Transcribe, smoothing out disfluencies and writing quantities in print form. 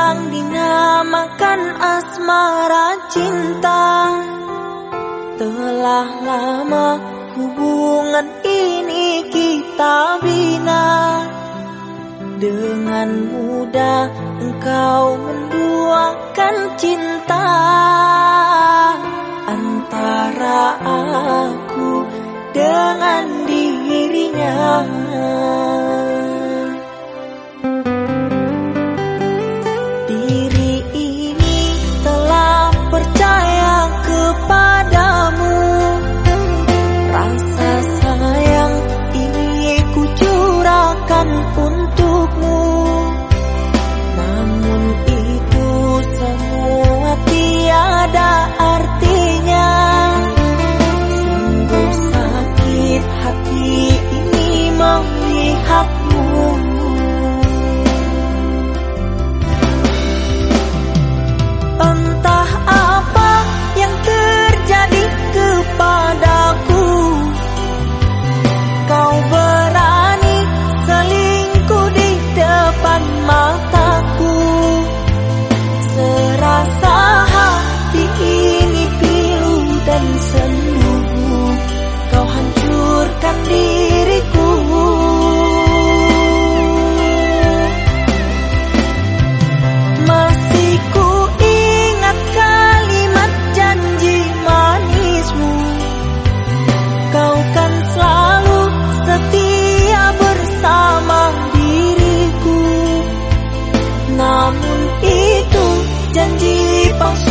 yang dinamakan asmara cinta. Telah lama hubungan ini kita bina. Dengan mudah engkau menduakan cinta antara aku dengan dirinya. Diri ini telah percaya kepadamu. Rasa sayang ini ku curahkan untukmu. Namun itu semua tiada artinya. Sungguh sakit hati ini melihatmu. Entah apa yang terjadi kepadaku. Kau berani selingkuh di depan mataku. Serasa hati ini pilu dan sendu. Kau hancurkan diriku. Masih ku ingat kalimat janji manismu. Kau kan selalu setia bersama diriku. Namun itu janji palsu